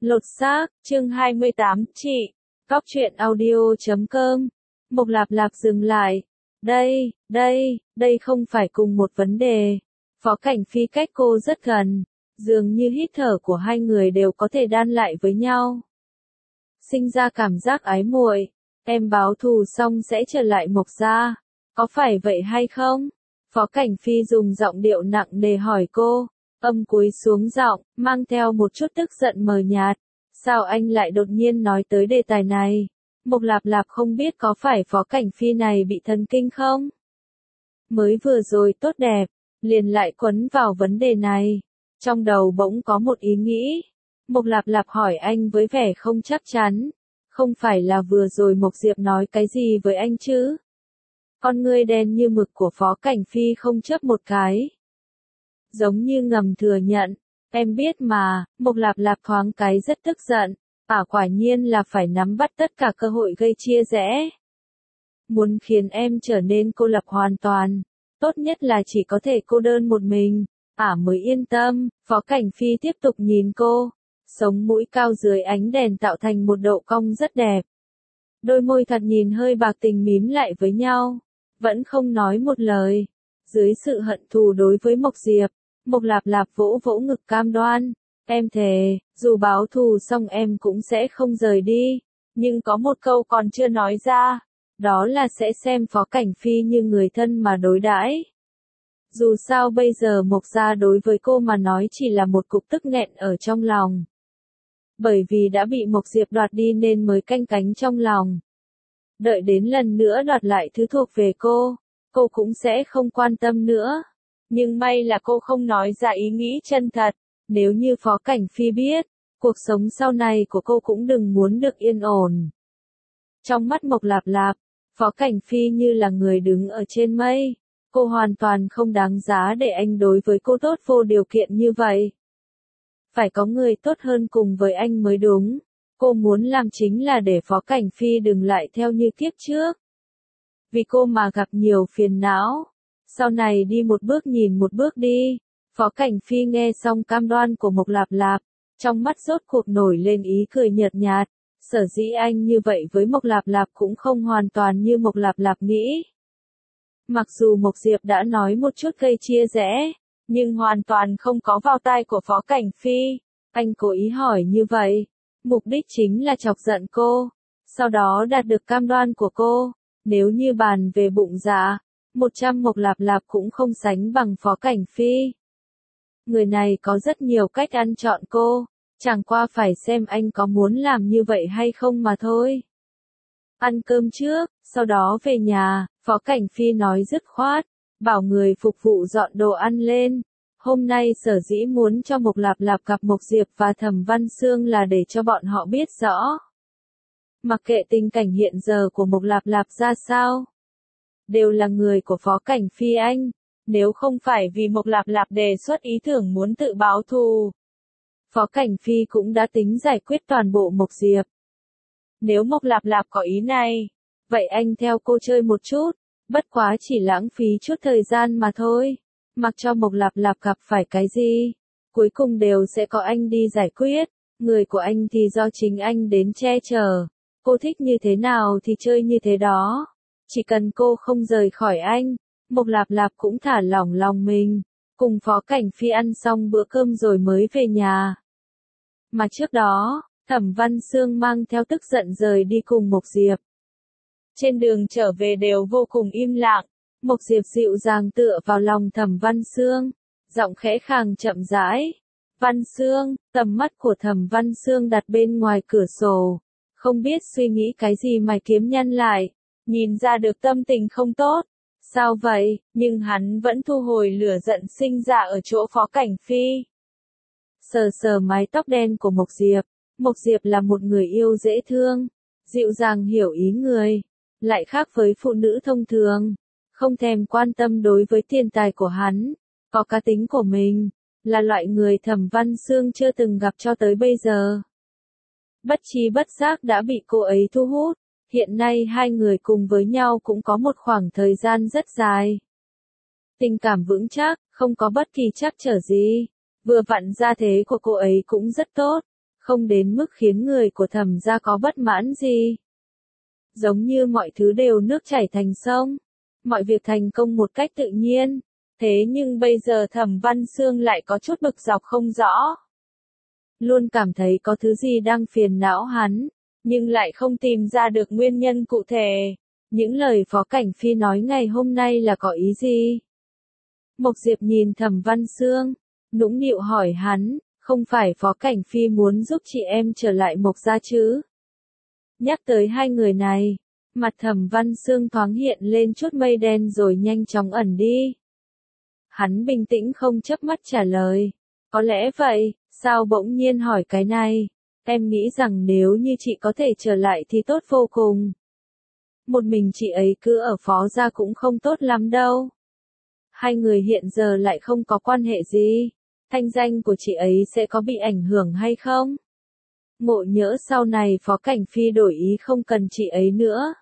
Lột xác, chương 28, chị. Cóc truyện audio.com. Mộc Lạp Lạp dừng lại. Đây không phải cùng một vấn đề. Phó Cảnh Phi cách cô rất gần. Dường như hít thở của hai người đều có thể đan lại với nhau. Sinh ra cảm giác ái muội. Em báo thù xong sẽ trở lại Mộc gia. Có phải vậy hay không? Phó Cảnh Phi dùng giọng điệu nặng nề hỏi cô. Âm cúi xuống giọng, mang theo một chút tức giận mờ nhạt. Sao anh lại đột nhiên nói tới đề tài này? Mộc Lạp Lạp không biết có phải Phó Cảnh Phi này bị thần kinh không? Mới vừa rồi tốt đẹp, liền lại quấn vào vấn đề này. Trong đầu bỗng có một ý nghĩ. Mộc Lạp Lạp hỏi anh với vẻ không chắc chắn. Không phải là vừa rồi Mộc Diệp nói cái gì với anh chứ? Con ngươi đen như mực của Phó Cảnh Phi không chớp một cái. Giống như ngầm thừa nhận, em biết mà. Mộc Lạp Lạp thoáng cái rất tức giận, quả nhiên là phải nắm bắt tất cả cơ hội gây chia rẽ. Muốn khiến em trở nên cô lập hoàn toàn, tốt nhất là chỉ có thể cô đơn một mình, mới yên tâm. Phó Cảnh Phi tiếp tục nhìn cô, sống mũi cao dưới ánh đèn tạo thành một độ cong rất đẹp. Đôi môi thật nhìn hơi bạc tình mím lại với nhau, vẫn không nói một lời. Dưới sự hận thù đối với Mộc Diệp, Mộc Lạp Lạp vỗ vỗ ngực cam đoan. Em thề, dù báo thù xong em cũng sẽ không rời đi. Nhưng có một câu còn chưa nói ra, đó là sẽ xem Phó Cảnh Phi như người thân mà đối đãi. Dù sao bây giờ Mộc gia đối với cô mà nói chỉ là một cục tức nghẹn ở trong lòng. Bởi vì đã bị Mộc Diệp đoạt đi nên mới canh cánh trong lòng. Đợi đến lần nữa đoạt lại thứ thuộc về cô cũng sẽ không quan tâm nữa. Nhưng may là cô không nói ra ý nghĩ chân thật. Nếu như Phó Cảnh Phi biết, cuộc sống sau này của cô cũng đừng muốn được yên ổn. Trong mắt Mộc Lạp Lạp, Phó Cảnh Phi như là người đứng ở trên mây. Cô hoàn toàn không đáng giá để anh đối với cô tốt vô điều kiện như vậy. Phải có người tốt hơn cùng với anh mới đúng. Cô muốn làm chính là để Phó Cảnh Phi đừng lại theo như kiếp trước. Vì cô mà gặp nhiều phiền não. Sau này đi một bước nhìn một bước đi. Phó Cảnh Phi nghe xong cam đoan của Mộc Lạp Lạp, trong mắt rốt cuộc nổi lên ý cười nhợt nhạt. Sở dĩ anh như vậy với Mộc Lạp Lạp cũng không hoàn toàn như Mộc Lạp Lạp nghĩ. Mặc dù Mộc Diệp đã nói một chút gây chia rẽ, nhưng hoàn toàn không có vào tai của Phó Cảnh Phi. Anh cố ý hỏi như vậy, mục đích chính là chọc giận cô, sau đó đạt được cam đoan của cô. Nếu như bàn về bụng dạ, 100 Mộc Lạp Lạp cũng không sánh bằng Phó Cảnh Phi. Người này có rất nhiều cách ăn chọn cô, chẳng qua phải xem anh có muốn làm như vậy hay không mà thôi. Ăn cơm trước, sau đó về nhà. Phó Cảnh Phi nói dứt khoát, bảo người phục vụ dọn đồ ăn lên. Hôm nay sở dĩ muốn cho Mộc Lạp Lạp gặp Mộc Diệp và Thẩm Văn Xương là để cho bọn họ biết rõ. Mặc kệ tình cảnh hiện giờ của Mộc Lạp Lạp ra sao, đều là người của Phó Cảnh Phi anh. Nếu không phải vì Mộc Lạp Lạp đề xuất ý tưởng muốn tự báo thù, Phó Cảnh Phi cũng đã tính giải quyết toàn bộ Mộc Diệp. Nếu Mộc Lạp Lạp có ý này, vậy anh theo cô chơi một chút, bất quá chỉ lãng phí chút thời gian mà thôi. Mặc cho Mộc Lạp Lạp gặp phải cái gì, cuối cùng đều sẽ có anh đi giải quyết. Người của anh thì do chính anh đến che chở. Cô thích như thế nào thì chơi như thế đó. Chỉ cần cô không rời khỏi anh, Mộc Lạp Lạp cũng thả lỏng lòng mình. Cùng Phó Cảnh Phi ăn xong bữa cơm rồi mới về nhà. Mà trước đó, Thẩm Văn Xương mang theo tức giận rời đi cùng Mộc Diệp. Trên đường trở về đều vô cùng im lặng. Mộc Diệp dịu dàng tựa vào lòng Thẩm Văn Xương, giọng khẽ khàng chậm rãi. Văn Xương, tầm mắt của Thẩm Văn Xương đặt bên ngoài cửa sổ. Không biết suy nghĩ cái gì mày kiếm nhăn lại, nhìn ra được tâm tình không tốt. Sao vậy? Nhưng hắn vẫn thu hồi lửa giận sinh ra ở chỗ Phó Cảnh Phi. Sờ sờ mái tóc đen của Mộc Diệp. Mộc Diệp là một người yêu dễ thương, dịu dàng hiểu ý người, lại khác với phụ nữ thông thường, không thèm quan tâm đối với tiền tài của hắn, có cá tính của mình, là loại người Thẩm Văn Xương chưa từng gặp cho tới bây giờ. Bất tri bất giác đã bị cô ấy thu hút, hiện nay hai người cùng với nhau cũng có một khoảng thời gian rất dài. Tình cảm vững chắc, không có bất kỳ trắc trở gì, vừa vặn gia thế của cô ấy cũng rất tốt. không đến mức khiến người của Thẩm gia có bất mãn gì. Giống như mọi thứ đều nước chảy thành sông, mọi việc thành công một cách tự nhiên, thế nhưng bây giờ Thẩm Văn Xương lại có chút bực dọc không rõ. Luôn cảm thấy có thứ gì đang phiền não hắn, nhưng lại không tìm ra được nguyên nhân cụ thể. Những lời Phó Cảnh Phi nói ngày hôm nay là có ý gì? Mộc Diệp nhìn Thẩm Văn Xương, nũng nịu hỏi hắn, không phải Phó Cảnh Phi muốn giúp chị em trở lại Mộc gia chứ? Nhắc tới hai người này, mặt Thẩm Văn Xương thoáng hiện lên chút mây đen rồi nhanh chóng ẩn đi. Hắn bình tĩnh không chớp mắt trả lời, có lẽ vậy, sao bỗng nhiên hỏi cái này? Em nghĩ rằng nếu như chị có thể trở lại thì tốt vô cùng. Một mình chị ấy cứ ở Phó gia cũng không tốt lắm đâu. Hai người hiện giờ lại không có quan hệ gì. Thanh danh của chị ấy sẽ có bị ảnh hưởng hay không? Ngộ nhỡ sau này Phó Cảnh Phi đổi ý không cần chị ấy nữa.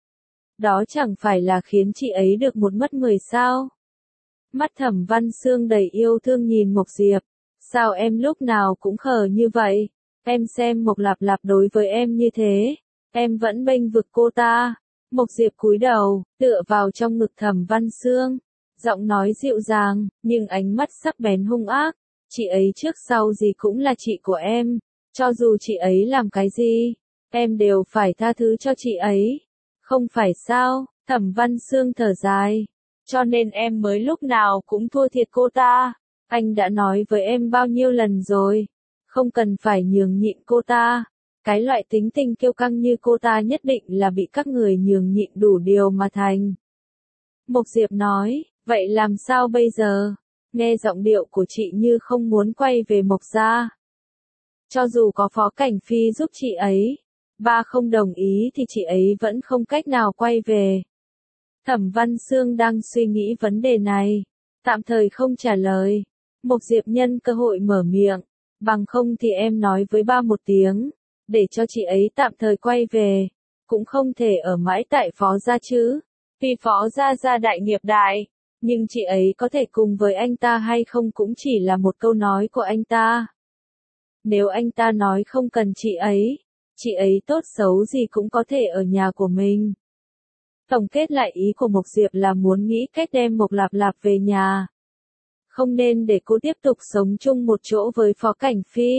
Đó chẳng phải là khiến chị ấy được một mất 10 sao? Mắt Thẩm Văn Xương đầy yêu thương nhìn Mộc Diệp. Sao em lúc nào cũng khờ như vậy? Em xem Mộc Lạp Lạp đối với em như thế, em vẫn bênh vực cô ta. Mộc Diệp cúi đầu, tựa vào trong ngực Thẩm Văn Xương, giọng nói dịu dàng, nhưng ánh mắt sắc bén hung ác. Chị ấy trước sau gì cũng là chị của em, cho dù chị ấy làm cái gì, em đều phải tha thứ cho chị ấy. Không phải sao? Thẩm Văn Xương thở dài. Cho nên em mới lúc nào cũng thua thiệt cô ta. Anh đã nói với em bao nhiêu lần rồi, không cần phải nhường nhịn cô ta. Cái loại tính tình kiêu căng như cô ta nhất định là bị các người nhường nhịn đủ điều mà thành. Mộc Diệp nói, vậy làm sao bây giờ? Nghe giọng điệu của chị như không muốn quay về Mộc gia. Cho dù có Phó Cảnh Phi giúp chị ấy, ba không đồng ý thì chị ấy vẫn không cách nào quay về. Thẩm Văn Xương đang suy nghĩ vấn đề này, tạm thời không trả lời. Mộc Diệp nhân cơ hội mở miệng, bằng không thì em nói với ba một tiếng, để cho chị ấy tạm thời quay về, cũng không thể ở mãi tại Phó gia chứ, vì Phó gia gia đại nghiệp đại, nhưng chị ấy có thể cùng với anh ta hay không cũng chỉ là một câu nói của anh ta. Nếu anh ta nói không cần chị ấy tốt xấu gì cũng có thể ở nhà của mình. Tổng kết lại ý của Mộc Diệp là muốn nghĩ cách đem Mộc Lạp Lạp về nhà. Không nên để cô tiếp tục sống chung một chỗ với Phó Cảnh Phi.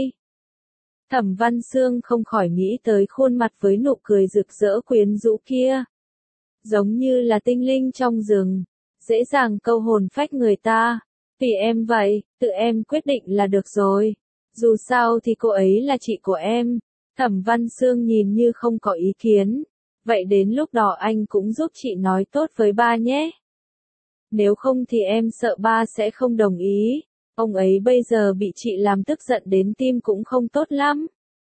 Thẩm Văn Xương không khỏi nghĩ tới khuôn mặt với nụ cười rực rỡ quyến rũ kia. Giống như là tinh linh trong rừng, dễ dàng câu hồn phách người ta. Vì em vậy, tự em quyết định là được rồi. Dù sao thì cô ấy là chị của em. Thẩm Văn Xương nhìn như không có ý kiến. Vậy đến lúc đó anh cũng giúp chị nói tốt với ba nhé. Nếu không thì em sợ ba sẽ không đồng ý. Ông ấy bây giờ bị chị làm tức giận đến tim cũng không tốt lắm.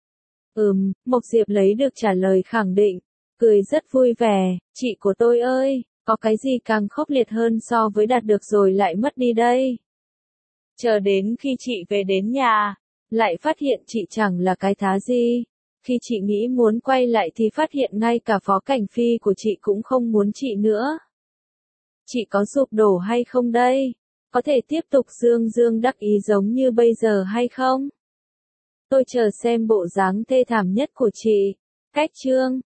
Mộc Diệp lấy được trả lời khẳng định, cười rất vui vẻ, chị của tôi ơi, có cái gì càng khốc liệt hơn so với đạt được rồi lại mất đi đây. Chờ đến khi chị về đến nhà, lại phát hiện chị chẳng là cái thá gì. Khi chị nghĩ muốn quay lại thì phát hiện ngay cả Phó Cảnh Phi của chị cũng không muốn chị nữa. Chị có sụp đổ hay không đây? Có thể tiếp tục dương dương đắc ý giống như bây giờ hay không? Tôi chờ xem bộ dáng thê thảm nhất của chị. Cách chương